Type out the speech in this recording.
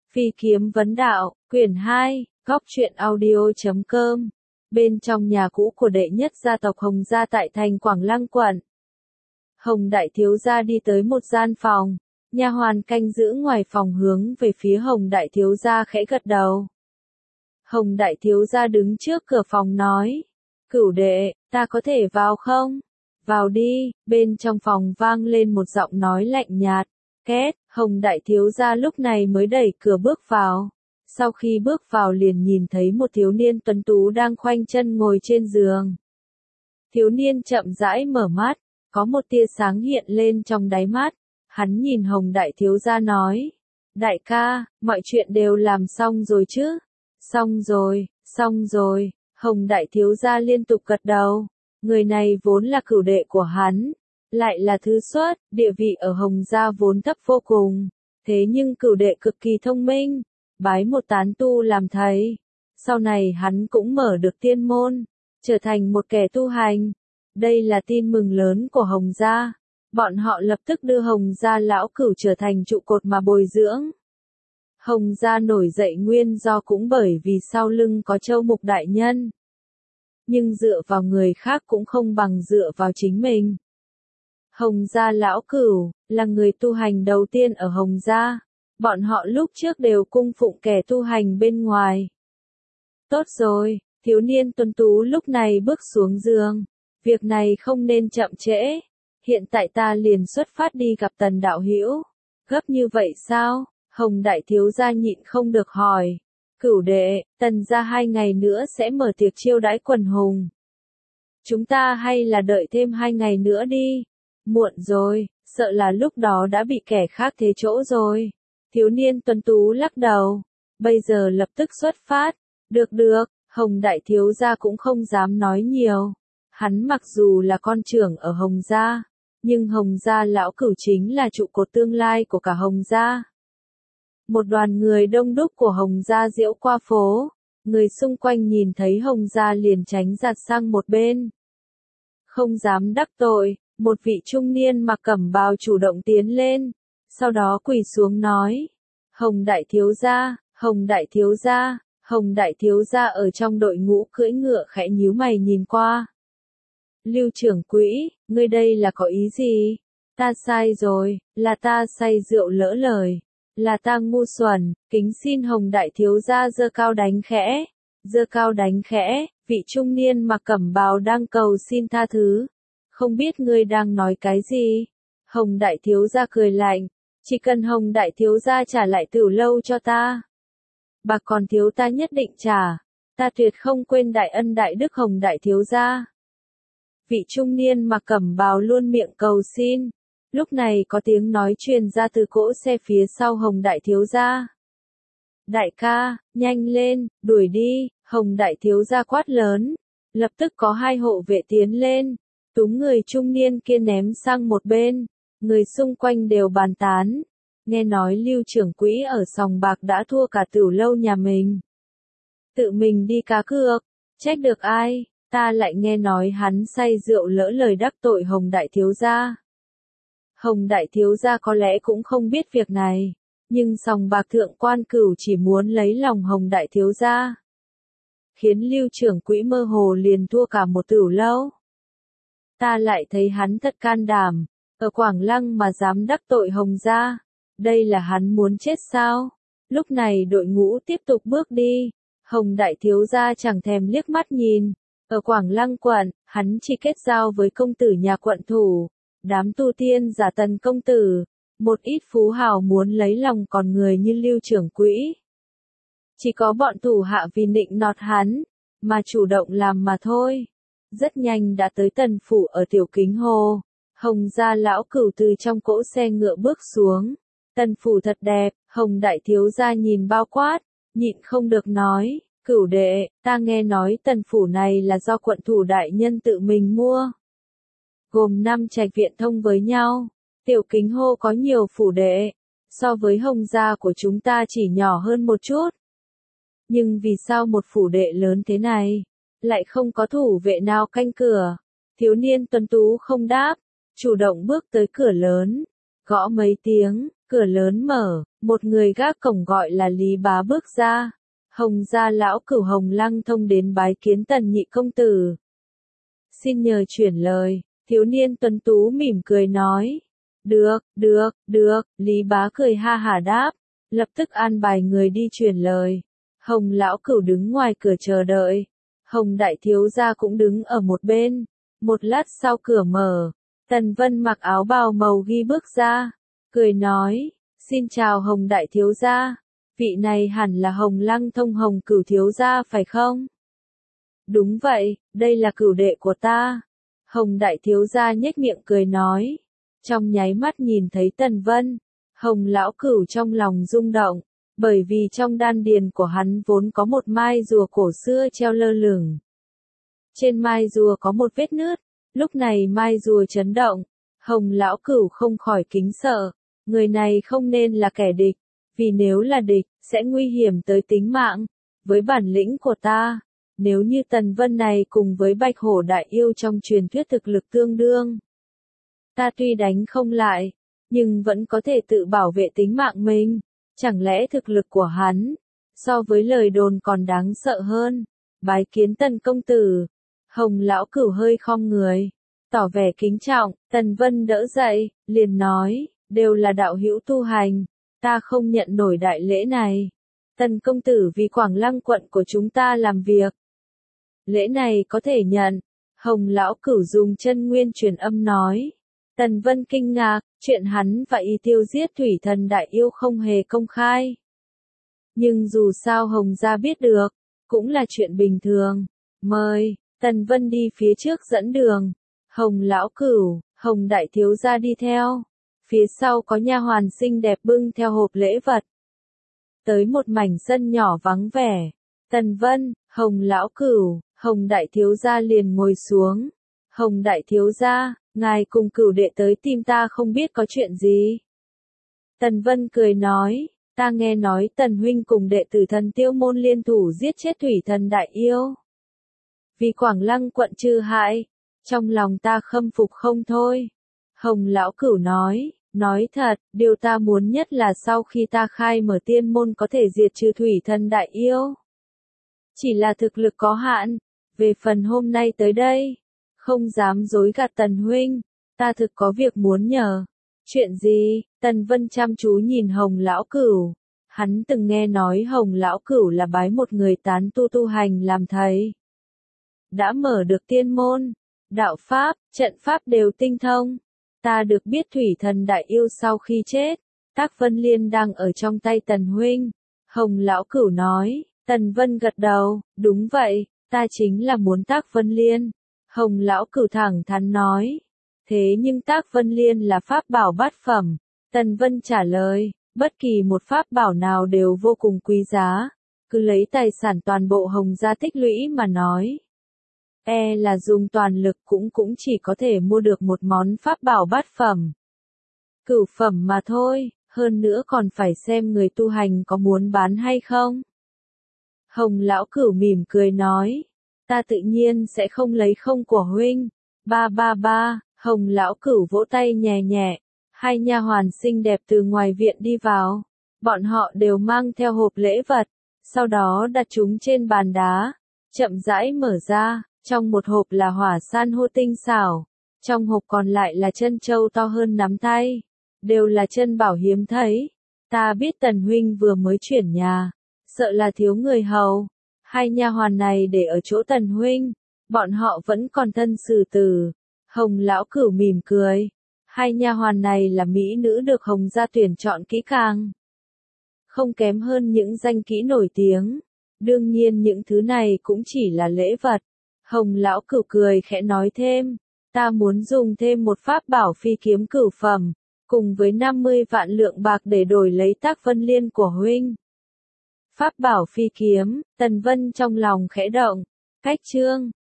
Phi kiếm vấn đạo, quyển 2, góc truyện audio.com. Bên trong nhà cũ của đệ nhất gia tộc Hồng gia tại thành Quảng Lăng quận. Hồng đại thiếu gia đi tới một gian phòng, nha hoàn canh giữ ngoài phòng hướng về phía Hồng đại thiếu gia khẽ gật đầu. Hồng đại thiếu gia đứng trước cửa phòng nói, cửu đệ, ta có thể vào không? Vào đi, bên trong phòng vang lên một giọng nói lạnh nhạt. Két, Hồng đại thiếu gia lúc này mới đẩy cửa bước vào. Sau khi bước vào liền nhìn thấy một thiếu niên tuấn tú đang khoanh chân ngồi trên giường. Thiếu niên chậm rãi mở mắt, có một tia sáng hiện lên trong đáy mắt. Hắn nhìn Hồng đại thiếu gia nói, đại ca, mọi chuyện đều làm xong rồi chứ? Xong rồi, Hồng đại thiếu gia liên tục gật đầu. Người này vốn là cửu đệ của hắn, lại là thứ xuất, địa vị ở Hồng gia vốn thấp vô cùng. Thế nhưng cửu đệ cực kỳ thông minh, bái một tán tu làm thầy. Sau này hắn cũng mở được tiên môn, trở thành một kẻ tu hành. Đây là tin mừng lớn của Hồng gia. Bọn họ lập tức đưa Hồng gia lão cửu trở thành trụ cột mà bồi dưỡng. Hồng gia nổi dậy nguyên do cũng bởi vì sau lưng có Châu Mục đại nhân. Nhưng dựa vào người khác cũng không bằng dựa vào chính mình. Hồng gia lão cửu, là người tu hành đầu tiên ở Hồng gia. Bọn họ lúc trước đều cung phụng kẻ tu hành bên ngoài. Tốt rồi, thiếu niên tuấn tú lúc này bước xuống giường. Việc này không nên chậm trễ. Hiện tại ta liền xuất phát đi gặp Tần đạo hữu. Gấp như vậy sao? Hồng đại thiếu gia nhịn không được hỏi. Cửu đệ, Tần gia 2 ngày nữa sẽ mở tiệc chiêu đãi quần hùng. Chúng ta hay là đợi thêm 2 ngày nữa đi. Muộn rồi, sợ là lúc đó đã bị kẻ khác thế chỗ rồi. Thiếu niên tuấn tú lắc đầu. Bây giờ lập tức xuất phát. Được, Hồng đại thiếu gia cũng không dám nói nhiều. Hắn mặc dù là con trưởng ở Hồng gia, nhưng Hồng gia lão cửu chính là trụ cột tương lai của cả Hồng gia. Một đoàn người đông đúc của Hồng gia diễu qua phố, người xung quanh nhìn thấy Hồng gia liền tránh giạt sang một bên. Không dám đắc tội, một vị trung niên mặc cẩm bào chủ động tiến lên, sau đó quỳ xuống nói, Hồng đại thiếu gia, Hồng đại thiếu gia, Hồng đại thiếu gia ở trong đội ngũ cưỡi ngựa khẽ nhíu mày nhìn qua. Lưu trưởng quỹ, ngươi đây là có ý gì? Ta sai rồi, là ta say rượu lỡ lời. Là ta ngu xuẩn, kính xin Hồng đại thiếu gia giơ cao đánh khẽ, vị trung niên mặc cẩm bào đang cầu xin tha thứ. Không biết ngươi đang nói cái gì? Hồng đại thiếu gia cười lạnh, chỉ cần Hồng đại thiếu gia trả lại Tửu lâu cho ta. Bạc còn thiếu ta nhất định trả, ta tuyệt không quên đại ân đại đức Hồng đại thiếu gia. Vị trung niên mặc cẩm bào luôn miệng cầu xin. Lúc này có tiếng nói truyền ra từ cỗ xe phía sau Hồng đại thiếu gia. Đại ca, nhanh lên, đuổi đi, Hồng đại thiếu gia quát lớn. Lập tức có 2 hộ vệ tiến lên, túm người trung niên kia ném sang một bên. Người xung quanh đều bàn tán. Nghe nói Lưu trưởng quỹ ở sòng bạc đã thua cả Tửu lâu nhà mình. Tự mình đi cá cược, trách được ai, ta lại nghe nói hắn say rượu lỡ lời đắc tội Hồng đại thiếu gia. Hồng đại thiếu gia có lẽ cũng không biết việc này, nhưng sòng bạc thượng quan cửu chỉ muốn lấy lòng Hồng đại thiếu gia. Khiến Lưu trưởng quỹ mơ hồ liền thua cả một Tửu lâu. Ta lại thấy hắn thật can đảm, ở Quảng Lăng mà dám đắc tội Hồng gia. Đây là hắn muốn chết sao? Lúc này đội ngũ tiếp tục bước đi. Hồng đại thiếu gia chẳng thèm liếc mắt nhìn. Ở Quảng Lăng quận, hắn chỉ kết giao với công tử nhà quận thủ. Đám tu tiên giả Tần công tử. Một ít phú hào muốn lấy lòng con người như Lưu trưởng quỹ. Chỉ có bọn thủ hạ vì nịnh nọt hắn, mà chủ động làm mà thôi. Rất nhanh đã tới Tần phủ ở Tiểu Kính Hồ. Hồng gia lão cửu từ trong cỗ xe ngựa bước xuống. Tần phủ thật đẹp, Hồng đại thiếu gia nhìn bao quát, nhịn không được nói, cửu đệ, ta nghe nói tần phủ này là do quận thủ đại nhân tự mình mua. Gồm 5 trạch viện thông với nhau, Tiểu Kính Hồ có nhiều phủ đệ, so với Hồng gia của chúng ta chỉ nhỏ hơn một chút. Nhưng vì sao một phủ đệ lớn thế này, lại không có thủ vệ nào canh cửa? Thiếu niên tuấn tú không đáp, chủ động bước tới cửa lớn. Gõ mấy tiếng, cửa lớn mở, một người gác cổng gọi là Lý Bá bước ra. Hồng gia lão cửu Hồng Lăng Thông đến bái kiến Tần nhị công tử. Xin nhờ chuyển lời, thiếu niên tuấn tú mỉm cười nói. Được, Lý Bá cười ha hả đáp, lập tức an bài người đi truyền lời. Hồng lão cửu đứng ngoài cửa chờ đợi. Hồng đại thiếu gia cũng đứng ở một bên. Một lát sau cửa mở, Tần Vân mặc áo bào màu ghi bước ra, cười nói, xin chào Hồng đại thiếu gia, vị này hẳn là Hồng Lăng Thông Hồng cửu thiếu gia phải không? Đúng vậy, đây là cửu đệ của ta. Hồng đại thiếu gia nhếch miệng cười nói, trong nháy mắt nhìn thấy Tần Vân, Hồng lão cửu trong lòng rung động, bởi vì trong đan điền của hắn vốn có một mai rùa cổ xưa treo lơ lửng. Trên mai rùa có một vết nứt, lúc này mai rùa chấn động, Hồng lão cửu không khỏi kính sợ, người này không nên là kẻ địch, vì nếu là địch, sẽ nguy hiểm tới tính mạng. Với bản lĩnh của ta, nếu như Tần Vân này cùng với Bạch Hổ đại yêu trong truyền thuyết thực lực tương đương, ta tuy đánh không lại, nhưng vẫn có thể tự bảo vệ tính mạng mình. Chẳng lẽ thực lực của hắn, so với lời đồn còn đáng sợ hơn? Bái kiến Tần công tử. Hồng lão cửu hơi khom người, tỏ vẻ kính trọng. Tần Vân đỡ dậy, liền nói, đều là đạo hữu tu hành, ta không nhận nổi đại lễ này. Tần công tử vì Quảng Lăng quận của chúng ta làm việc, lễ này có thể nhận. Hồng lão cửu dùng chân nguyên truyền âm nói. Tần Vân kinh ngạc, chuyện hắn và y tiêu giết thủy thần đại yêu không hề công khai. Nhưng dù sao Hồng gia biết được, cũng là chuyện bình thường. Mời, Tần Vân đi phía trước dẫn đường. Hồng lão cửu, Hồng đại thiếu gia đi theo. Phía sau có nha hoàn xinh đẹp bưng theo hộp lễ vật. Tới một mảnh sân nhỏ vắng vẻ. Tần Vân, Hồng lão cửu, Hồng đại thiếu gia liền ngồi xuống. Hồng đại thiếu gia, ngài cùng cửu đệ tới tìm ta không biết có chuyện gì. Tần Vân cười nói, ta nghe nói Tần huynh cùng đệ tử Thần Tiêu môn liên thủ giết chết thủy thần đại yêu. Vì Quảng Lăng quận trừ hại, trong lòng ta khâm phục không thôi. Hồng lão cửu nói thật, điều ta muốn nhất là sau khi ta khai mở tiên môn có thể diệt trừ thủy thần đại yêu. Chỉ là thực lực có hạn, về phần hôm nay tới đây, không dám dối gạt Tần huynh, ta thực có việc muốn nhờ. Chuyện gì? Tần Vân chăm chú nhìn Hồng lão cửu. Hắn từng nghe nói Hồng lão cửu là bái một người tán tu hành làm thầy. Đã mở được tiên môn, đạo pháp, trận pháp đều tinh thông. Ta được biết thủy thần đại yêu sau khi chết, Tác Vân Liên đang ở trong tay Tần huynh. Hồng lão cửu nói. Tần Vân gật đầu, đúng vậy, ta chính là muốn Tác Vân Liên. Hồng lão cửu thẳng thắn nói. Thế nhưng Tác Vân Liên là pháp bảo bát phẩm. Tần Vân trả lời, bất kỳ một pháp bảo nào đều vô cùng quý giá. Cứ lấy tài sản toàn bộ Hồng gia tích lũy mà nói. Là dùng toàn lực cũng chỉ có thể mua được một món pháp bảo bát phẩm. Cửu phẩm mà thôi, hơn nữa còn phải xem người tu hành có muốn bán hay không. Hồng lão cửu mỉm cười nói. Ta tự nhiên sẽ không lấy không của huynh. Ba, Hồng lão cửu vỗ tay nhẹ nhẹ. Hai nha hoàn xinh đẹp từ ngoài viện đi vào. Bọn họ đều mang theo hộp lễ vật. Sau đó đặt chúng trên bàn đá. Chậm rãi mở ra. Trong một hộp là hỏa san hô tinh xảo. Trong hộp còn lại là chân châu to hơn nắm tay. Đều là chân bảo hiếm thấy. Ta biết Tần huynh vừa mới chuyển nhà. Sợ là thiếu người hầu. Hai nha hoàn này để ở chỗ Tần huynh. Bọn họ vẫn còn thân xử tử. Hồng lão cửu mỉm cười. Hai nha hoàn này là mỹ nữ được Hồng gia tuyển chọn kỹ càng. Không kém hơn những danh kỹ nổi tiếng. Đương nhiên những thứ này cũng chỉ là lễ vật. Hồng lão cửu cười khẽ nói thêm. Ta muốn dùng thêm một pháp bảo phi kiếm cửu phẩm. Cùng với 50 vạn lượng bạc để đổi lấy Tác Vân Liên của huynh. Pháp bảo phi kiếm, Tần Vân trong lòng khẽ động. Cách chương